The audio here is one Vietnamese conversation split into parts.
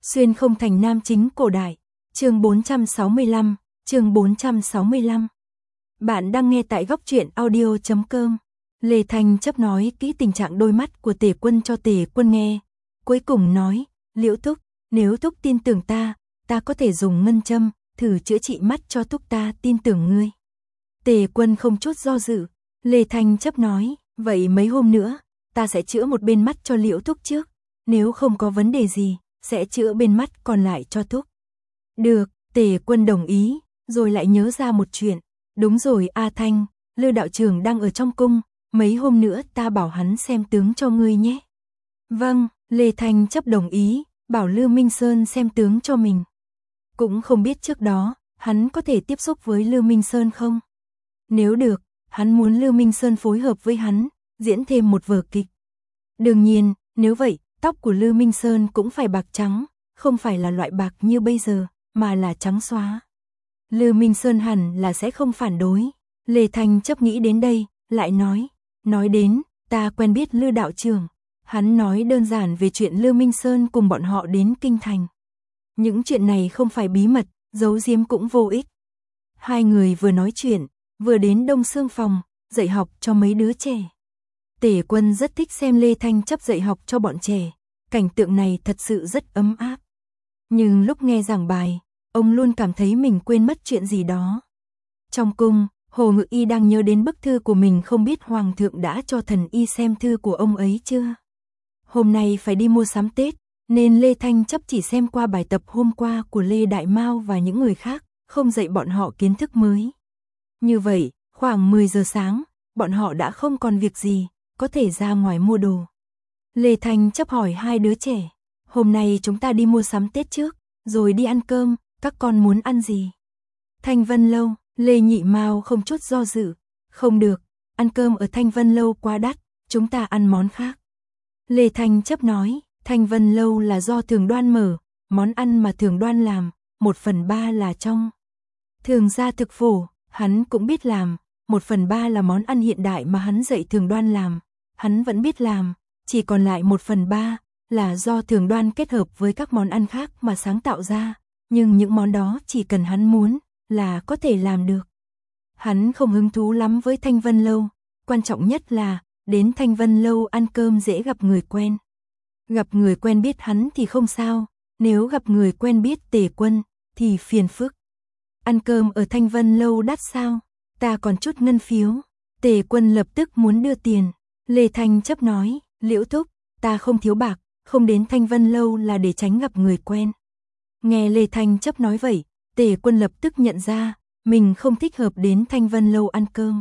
Xuyên không thành nam chính cổ đại. Chương 465, chương 465. Bạn đang nghe tại góc truyện audio.com. Lê Thanh Chấp nói kỹ tình trạng đôi mắt của Tề Quân cho Tề Quân nghe. Cuối cùng nói, Liễu Thúc, nếu Thúc tin tưởng ta có thể dùng ngân châm, thử chữa trị mắt cho Thúc, ta tin tưởng ngươi. Tề Quân không chút do dự. Lê Thanh Chấp nói, vậy mấy hôm nữa, ta sẽ chữa một bên mắt cho Liễu Thúc trước. Nếu không có vấn đề gì, sẽ chữa bên mắt còn lại cho Thúc. Được, Tề Quân đồng ý, rồi lại nhớ ra một chuyện. Đúng rồi A Thanh, Lư đạo trưởng đang ở trong cung, mấy hôm nữa ta bảo hắn xem tướng cho ngươi nhé. Vâng, Lê Thanh Chấp đồng ý, bảo Lư Minh Sơn xem tướng cho mình. Cũng không biết trước đó, hắn có thể tiếp xúc với Lư Minh Sơn không? Nếu được, hắn muốn Lư Minh Sơn phối hợp với hắn, diễn thêm một vở kịch. Đương nhiên, nếu vậy, tóc của Lư Minh Sơn cũng phải bạc trắng, không phải là loại bạc như bây giờ, mà là trắng xóa. Lư Minh Sơn hẳn là sẽ không phản đối. Lê Thanh Chấp nghĩ đến đây, lại nói đến, ta quen biết Lư đạo trưởng. Hắn nói đơn giản về chuyện Lư Minh Sơn cùng bọn họ đến Kinh Thành. Những chuyện này không phải bí mật, giấu giếm cũng vô ích. Hai người vừa nói chuyện, vừa đến Đông Xương phòng, dạy học cho mấy đứa trẻ. Tề Quân rất thích xem Lê Thanh Chấp dạy học cho bọn trẻ, cảnh tượng này thật sự rất ấm áp. Nhưng lúc nghe giảng bài, ông luôn cảm thấy mình quên mất chuyện gì đó. Trong cung, Hồ Ngự Y đang nhớ đến bức thư của mình, không biết Hoàng thượng đã cho thần y xem thư của ông ấy chưa. Hôm nay phải đi mua sắm Tết, nên Lê Thanh Chấp chỉ xem qua bài tập hôm qua của Lê Đại Mao và những người khác, không dạy bọn họ kiến thức mới. Như vậy, khoảng 10 giờ sáng, bọn họ đã không còn việc gì, có thể ra ngoài mua đồ. Lê Thanh Chấp hỏi hai đứa trẻ, hôm nay chúng ta đi mua sắm Tết trước, rồi đi ăn cơm, các con muốn ăn gì? Thanh Vân Lâu, Lê Nhị Mao không chút do dự, không được, ăn cơm ở Thanh Vân Lâu quá đắt, chúng ta ăn món khác. Lê Thanh Chấp nói, Thanh Vân Lâu là do Thường Đoan mở, món ăn mà Thường Đoan làm, 1/3 là trong Thường gia thực phổ, hắn cũng biết làm, 1/3 là món ăn hiện đại mà hắn dạy Thường Đoan làm, hắn vẫn biết làm, chỉ còn lại 1/3 là do Thường Đoan kết hợp với các món ăn khác mà sáng tạo ra, nhưng những món đó chỉ cần hắn muốn là có thể làm được. Hắn không hứng thú lắm với Thanh Vân Lâu, quan trọng nhất là đến Thanh Vân Lâu ăn cơm dễ gặp người quen. Gặp người quen biết hắn thì không sao, nếu gặp người quen biết Tề Quân thì phiền phức. Ăn cơm ở Thanh Vân Lâu đắt sao? Ta còn chút ngân phiếu. Tề Quân lập tức muốn đưa tiền. Lê Thanh Chấp nói, Liễu Thúc, ta không thiếu bạc, không đến Thanh Vân Lâu là để tránh gặp người quen. Nghe Lê Thanh Chấp nói vậy, Tề Quân lập tức nhận ra, mình không thích hợp đến Thanh Vân Lâu ăn cơm.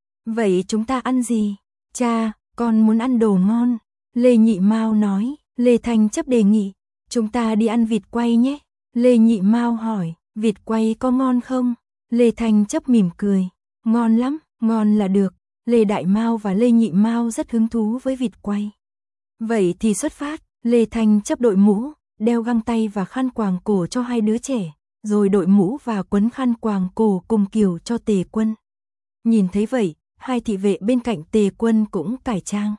Vậy chúng ta ăn gì? Cha, con muốn ăn đồ ngon. Lê Nhị Mao nói, Lê Thanh Chấp đề nghị, chúng ta đi ăn vịt quay nhé. Lê Nhị Mao hỏi, vịt quay có ngon không? Lê Thanh Chấp mỉm cười, ngon lắm, ngon là được. Lê Đại Mao và Lê Nhị Mao rất hứng thú với vịt quay. Vậy thì xuất phát. Lê Thanh Chấp đội mũ, đeo găng tay và khăn quàng cổ cho hai đứa trẻ, rồi đội mũ và quấn khăn quàng cổ cùng kiểu cho Tề Quân. Nhìn thấy vậy, hai thị vệ bên cạnh Tề Quân cũng cải trang.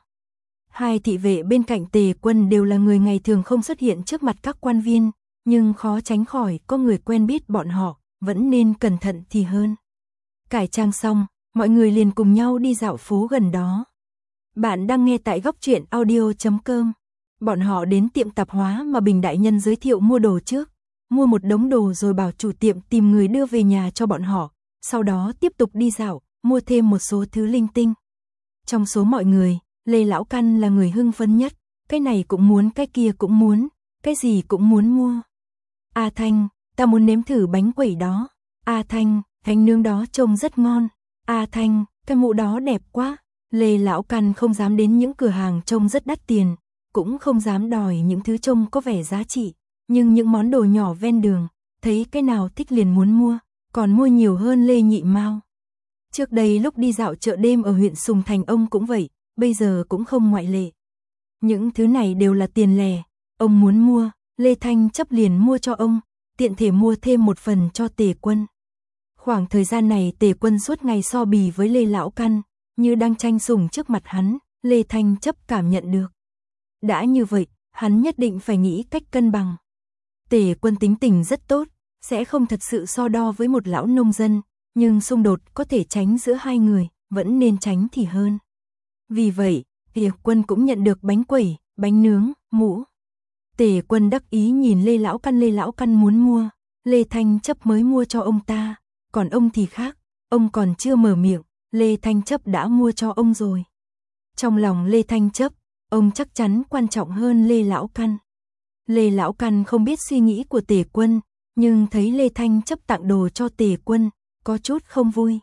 Hai thị vệ bên cạnh Tề Quân đều là người ngày thường không xuất hiện trước mặt các quan viên, nhưng khó tránh khỏi có người quen biết bọn họ, vẫn nên cẩn thận thì hơn. Cải trang xong, mọi người liền cùng nhau đi dạo phố gần đó. Bạn đang nghe tại góc truyện audio.com. Bọn họ đến tiệm tạp hóa mà Bình đại nhân giới thiệu mua đồ trước, mua một đống đồ rồi bảo chủ tiệm tìm người đưa về nhà cho bọn họ, sau đó tiếp tục đi dạo, mua thêm một số thứ linh tinh. Trong số mọi người, Lê Lão Căn là người hưng phấn nhất, cái này cũng muốn, cái kia cũng muốn, cái gì cũng muốn mua. A Thanh, ta muốn nếm thử bánh quẩy đó. A Thanh, bánh nướng đó trông rất ngon. A Thanh, cái mũ đó đẹp quá. Lê Lão Căn không dám đến những cửa hàng trông rất đắt tiền, cũng không dám đòi những thứ trông có vẻ giá trị, nhưng những món đồ nhỏ ven đường, thấy cái nào thích liền muốn mua, còn mua nhiều hơn Lê Nhị Mao. Trước đây lúc đi dạo chợ đêm ở huyện Sùng Thành ông cũng vậy, bây giờ cũng không ngoại lệ. Những thứ này đều là tiền lẻ, ông muốn mua, Lê Thanh Chấp liền mua cho ông, tiện thể mua thêm một phần cho Tề Quân. Khoảng thời gian này Tề Quân suốt ngày so bì với Lê Lão Căn, như đang tranh sủng trước mặt hắn, Lê Thanh Chấp cảm nhận được. Đã như vậy, hắn nhất định phải nghĩ cách cân bằng. Tề Quân tính tình rất tốt, sẽ không thật sự so đo với một lão nông dân, nhưng xung đột có thể tránh giữa hai người, vẫn nên tránh thì hơn. Vì vậy, Tề Quân cũng nhận được bánh quẩy, bánh nướng, mũ. Tề Quân đắc ý nhìn Lê Lão Căn muốn mua, Lê Thanh Chấp mới mua cho ông ta, còn ông thì khác, ông còn chưa mở miệng, Lê Thanh Chấp đã mua cho ông rồi. Trong lòng Lê Thanh Chấp, ông chắc chắn quan trọng hơn Lê Lão Căn. Lê Lão Căn không biết suy nghĩ của Tề Quân, nhưng thấy Lê Thanh Chấp tặng đồ cho Tề Quân, có chút không vui.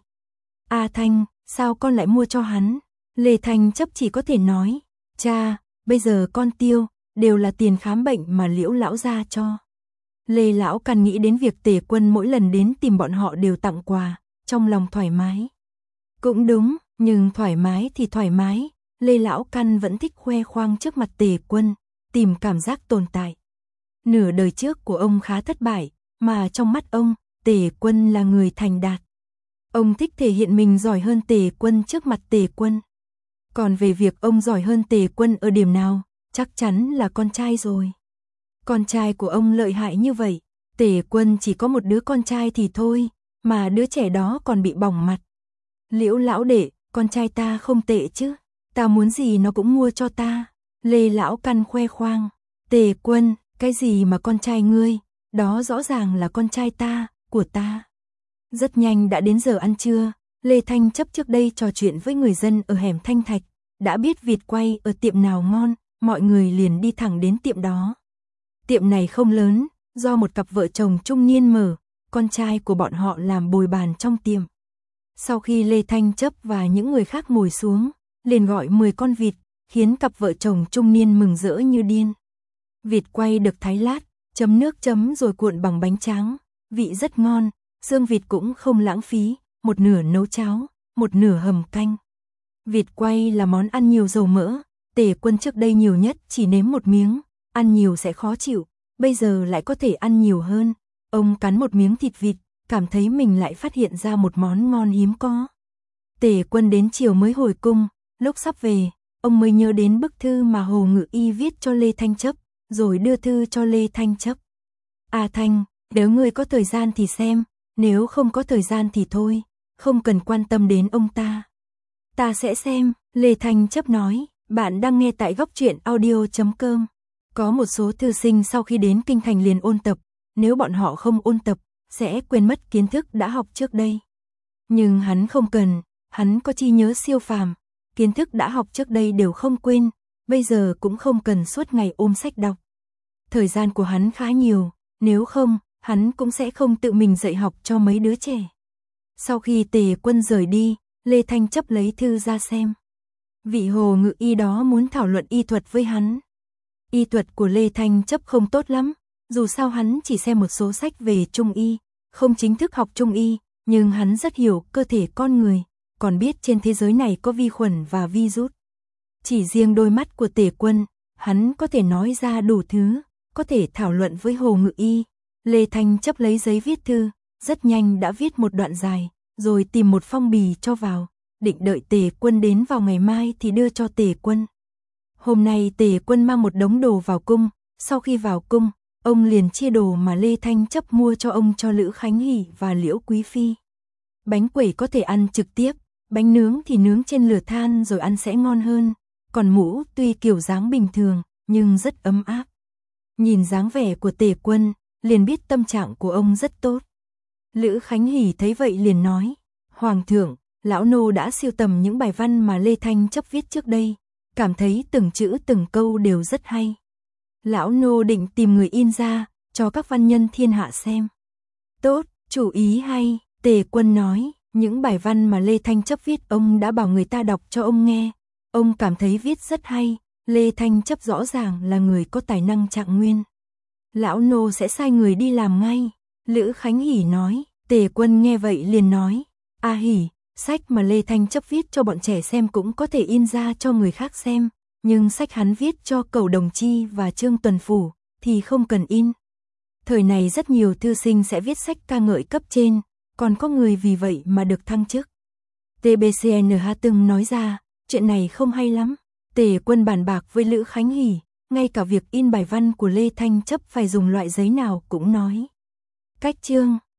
A Thanh, sao con lại mua cho hắn? Lê Thanh Chấp chỉ có thể nói, cha, bây giờ con tiêu, đều là tiền khám bệnh mà Liễu lão gia cho. Lê Lão Căn nghĩ đến việc Tề Quân mỗi lần đến tìm bọn họ đều tặng quà, trong lòng thoải mái. Cũng đúng, nhưng thoải mái thì thoải mái, Lê Lão Căn vẫn thích khoe khoang trước mặt Tề Quân, tìm cảm giác tồn tại. Nửa đời trước của ông khá thất bại, mà trong mắt ông, Tề Quân là người thành đạt. Ông thích thể hiện mình giỏi hơn Tề Quân trước mặt Tề Quân. Còn về việc ông giỏi hơn Tề Quân ở điểm nào, chắc chắn là con trai rồi. Con trai của ông lợi hại như vậy, Tề Quân chỉ có một đứa con trai thì thôi, mà đứa trẻ đó còn bị bỏng mặt. Liễu lão đệ, con trai ta không tệ chứ, ta muốn gì nó cũng mua cho ta. Lê Lão Căn khoe khoang, Tề Quân, cái gì mà con trai ngươi, đó rõ ràng là con trai ta, của ta. Rất nhanh đã đến giờ ăn trưa, Lê Thanh Chấp trước đây trò chuyện với người dân ở hẻm Thanh Thạch, đã biết vịt quay ở tiệm nào ngon, mọi người liền đi thẳng đến tiệm đó. Tiệm này không lớn, do một cặp vợ chồng trung niên mở, con trai của bọn họ làm bồi bàn trong tiệm. Sau khi Lê Thanh Chấp và những người khác ngồi xuống, liền gọi 10 con vịt, khiến cặp vợ chồng trung niên mừng rỡ như điên. Vịt quay được thái lát, chấm nước chấm rồi cuộn bằng bánh tráng, vị rất ngon, xương vịt cũng không lãng phí, một nửa nấu cháo, một nửa hầm canh. Vịt quay là món ăn nhiều dầu mỡ, Tề Quân trước đây nhiều nhất chỉ nếm một miếng, ăn nhiều sẽ khó chịu, bây giờ lại có thể ăn nhiều hơn. Ông cắn một miếng thịt vịt, cảm thấy mình lại phát hiện ra một món ngon hiếm có. Tề Quân đến chiều mới hồi cung, lúc sắp về, ông mới nhớ đến bức thư mà Hồ Ngự Y viết cho Lê Thanh Chấp, rồi đưa thư cho Lê Thanh Chấp. A Thanh, nếu ngươi có thời gian thì xem, nếu không có thời gian thì thôi, không cần quan tâm đến ông ta. Ta sẽ xem, Lê Thanh Chấp nói. Bạn đang nghe tại góc truyện audio.com. Có một số thư sinh sau khi đến kinh thành liền ôn tập, nếu bọn họ không ôn tập, sẽ quên mất kiến thức đã học trước đây. Nhưng hắn không cần, hắn có trí nhớ siêu phàm, kiến thức đã học trước đây đều không quên, bây giờ cũng không cần suốt ngày ôm sách đọc. Thời gian của hắn khá nhiều, nếu không, hắn cũng sẽ không tự mình dạy học cho mấy đứa trẻ. Sau khi Tề Quân rời đi, Lê Thanh Chấp lấy thư ra xem. Vị Hồ Ngự Y đó muốn thảo luận y thuật với hắn. Y thuật của Lê Thanh Chấp không tốt lắm, dù sao hắn chỉ xem một số sách về Trung Y, không chính thức học Trung Y, nhưng hắn rất hiểu cơ thể con người, còn biết trên thế giới này có vi khuẩn và virus. Chỉ riêng đôi mắt của Tề Quân, hắn có thể nói ra đủ thứ, có thể thảo luận với Hồ Ngự Y. Lê Thanh Chấp lấy giấy viết thư, rất nhanh đã viết một đoạn dài, rồi tìm một phong bì cho vào, định đợi Tề Quân đến vào ngày mai thì đưa cho Tề Quân. Hôm nay Tề Quân mang một đống đồ vào cung, sau khi vào cung, ông liền chia đồ mà Lê Thanh Chấp mua cho ông cho Lữ Khánh Hỷ và Liễu Quý Phi. Bánh quẩy có thể ăn trực tiếp, bánh nướng thì nướng trên lửa than rồi ăn sẽ ngon hơn, còn mũ tuy kiểu dáng bình thường, nhưng rất ấm áp. Nhìn dáng vẻ của Tề Quân, liền biết tâm trạng của ông rất tốt. Lữ Khánh Hỷ thấy vậy liền nói, Hoàng thượng, lão nô đã sưu tầm những bài văn mà Lê Thanh Chấp viết trước đây, cảm thấy từng chữ từng câu đều rất hay. Lão nô định tìm người in ra, cho các văn nhân thiên hạ xem. Tốt, chủ ý hay, Tề Quân nói, những bài văn mà Lê Thanh Chấp viết ông đã bảo người ta đọc cho ông nghe. Ông cảm thấy viết rất hay, Lê Thanh Chấp rõ ràng là người có tài năng trạng nguyên. Lão nô sẽ sai người đi làm ngay, Lữ Khánh Hỷ nói. Tề Quân nghe vậy liền nói, A Hỷ, sách mà Lê Thanh Chấp viết cho bọn trẻ xem cũng có thể in ra cho người khác xem, nhưng sách hắn viết cho Cẩu Đồng Chi và Trương Tuần Phủ thì không cần in. Thời này rất nhiều thư sinh sẽ viết sách ca ngợi cấp trên, còn có người vì vậy mà được thăng chức. TBCNH từng nói ra, chuyện này không hay lắm. Tề Quân bàn bạc với Lữ Khánh Hỷ, ngay cả việc in bài văn của Lê Thanh Chấp phải dùng loại giấy nào cũng nói. Cách chương